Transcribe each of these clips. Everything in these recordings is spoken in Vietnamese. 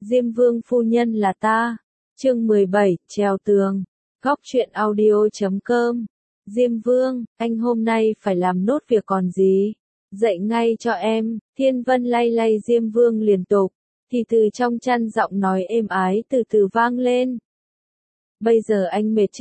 Diêm Vương phu nhân là ta. Chương 17, treo tường. Góc truyện audio.com. Diêm Vương, anh hôm nay phải làm nốt việc còn gì? Dậy ngay cho em. Thiên Vân lay lay Diêm Vương liên tục, thì từ trong chăn giọng nói êm ái từ từ vang lên. Bây giờ anh mệt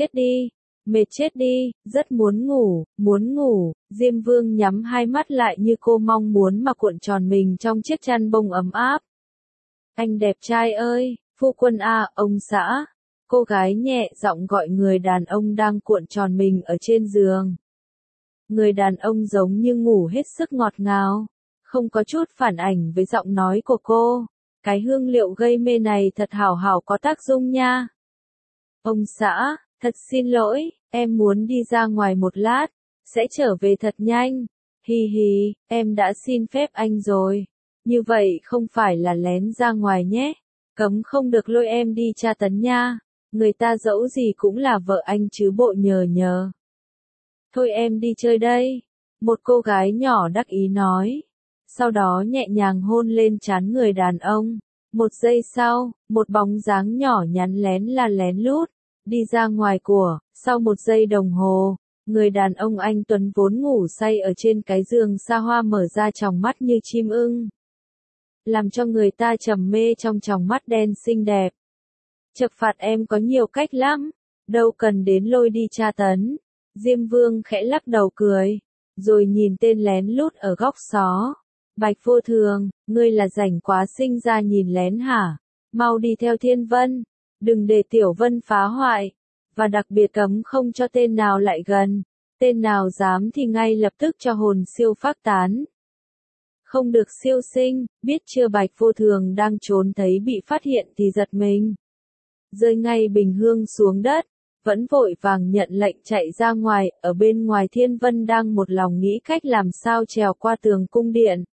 chết đi, rất muốn ngủ. Diêm Vương nhắm hai mắt lại như cô mong muốn mà cuộn tròn mình trong chiếc chăn bông ấm áp. Anh đẹp trai ơi, phu quân à, ông xã. Cô gái nhẹ giọng gọi người đàn ông đang cuộn tròn mình ở trên giường. Người đàn ông giống như ngủ hết sức ngọt ngào, không có chút phản ảnh với giọng nói của cô. Cái hương liệu gây mê này thật hảo có tác dụng nha. Ông xã, thật xin lỗi, em muốn đi ra ngoài một lát, sẽ trở về thật nhanh. Hi hi, em đã xin phép anh rồi. Như vậy không phải là lén ra ngoài nhé. Cấm không được lôi em đi tra tấn nha. Người ta dẫu gì cũng là vợ anh chứ bộ nhờ. Thôi em đi chơi đây. Một cô gái nhỏ đắc ý nói. Sau đó nhẹ nhàng hôn lên trán người đàn ông. Một giây sau, một bóng dáng nhỏ nhắn lén lút đi ra ngoài của. Sau một giây đồng hồ, người đàn ông anh tuấn vốn ngủ say ở trên cái giường xa hoa mở ra tròng mắt như chim ưng, làm cho người ta trầm mê trong tròng mắt đen xinh đẹp. Trừng phạt em có nhiều cách lắm, đâu cần đến lôi đi tra tấn. Diêm Vương khẽ lắc đầu cười, rồi nhìn tên lén lút ở góc xó. Bạch Vô Thường, ngươi là rảnh quá sinh ra nhìn lén hả? Mau đi theo Thiên Vân, đừng để Tiểu Vân phá hoại, và đặc biệt cấm không cho tên nào lại gần. Tên nào dám thì ngay lập tức cho hồn siêu phác tán. Không được siêu sinh, biết chưa? Bạch Vô Thường đang trốn thấy bị phát hiện thì giật mình, rơi ngay bình hương xuống đất, vẫn vội vàng nhận lệnh chạy ra ngoài. Ở bên ngoài Thiên Vân đang một lòng nghĩ cách làm sao trèo qua tường cung điện.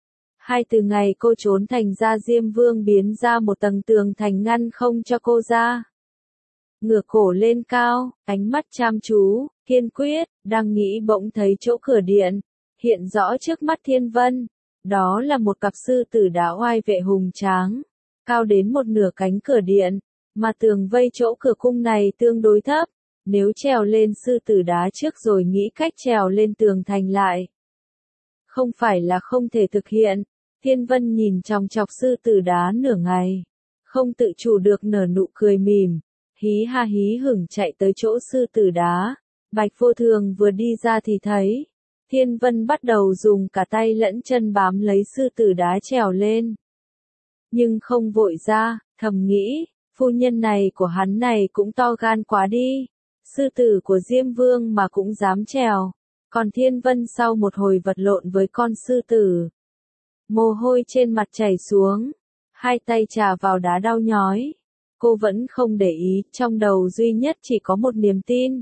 Từ ngày cô trốn thành ra Diêm Vương biến ra một tầng tường thành ngăn không cho cô ra. Ngửa cổ lên cao, ánh mắt chăm chú, kiên quyết, đang nghĩ bỗng thấy chỗ cửa điện hiện rõ trước mắt Thiên Vân. Đó là một cặp sư tử đá oai vệ hùng tráng, cao đến một nửa cánh cửa điện, mà tường vây chỗ cửa cung này tương đối thấp. Nếu trèo lên sư tử đá trước rồi nghĩ cách trèo lên tường thành lại, không phải là không thể thực hiện. Thiên Vân nhìn chòng chọc sư tử đá nửa ngày, không tự chủ được nở nụ cười mỉm, hí ha hí hửng chạy tới chỗ sư tử đá. Bạch Vô Thường vừa đi ra thì thấy Thiên Vân bắt đầu dùng cả tay lẫn chân bám lấy sư tử đá trèo lên, nhưng không vội ra, thầm nghĩ, phu nhân này của hắn này cũng to gan quá đi, sư tử của Diêm Vương mà cũng dám trèo. Còn Thiên Vân sau một hồi vật lộn với con sư tử, mồ hôi trên mặt chảy xuống, hai tay chà vào đá đau nhói. Cô vẫn không để ý, trong đầu duy nhất chỉ có một niềm tin,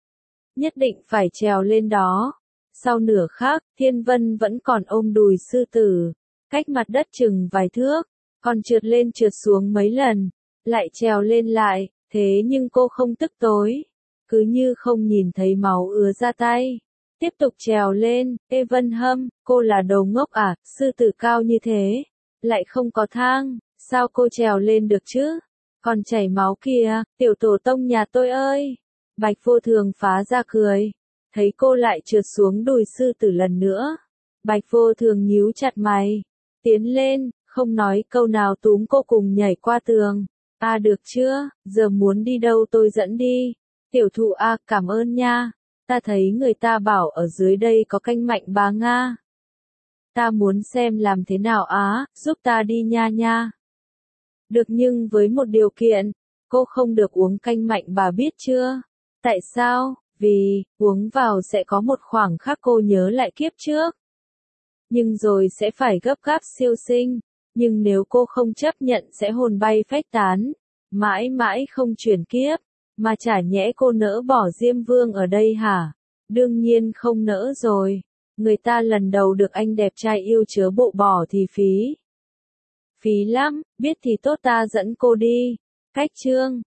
nhất định phải trèo lên đó. Sau nửa khắc, Thiên Vân vẫn còn ôm đùi sư tử, cách mặt đất chừng vài thước, còn trượt lên trượt xuống mấy lần, lại trèo lên lại. Thế nhưng cô không tức tối, cứ như không nhìn thấy máu ứa ra tay, tiếp tục trèo lên. Ê Vân Hâm, cô là đồ ngốc à? Sư tử cao như thế, lại không có thang, sao cô trèo lên được chứ? Còn chảy máu kìa, tiểu tổ tông nhà tôi ơi. Bạch Vô Thường phá ra cười, thấy cô lại trượt xuống đùi sư tử lần nữa. Bạch Vô Thường nhíu chặt mày, tiến lên, không nói câu nào túm cô cùng nhảy qua tường. Được chưa, giờ muốn đi đâu tôi dẫn đi. Tiểu thụ cảm ơn nha. Ta thấy người ta bảo ở dưới đây có canh mạnh bà Nga. Ta muốn xem làm thế nào giúp ta đi nha. Được, nhưng với một điều kiện, cô không được uống canh mạnh bà biết chưa? Tại sao? Vì, uống vào sẽ có một khoảng khắc cô nhớ lại kiếp trước. Nhưng rồi sẽ phải gấp gáp siêu sinh. Nhưng nếu cô không chấp nhận sẽ hồn bay phách tán, mãi mãi không chuyển kiếp. Mà chả nhẽ cô nỡ bỏ Diêm Vương ở đây hả? Đương nhiên không nỡ rồi. Người ta lần đầu được anh đẹp trai yêu chớ bộ bỏ thì phí. Phí lắm, biết thì tốt ta dẫn cô đi. Cách chương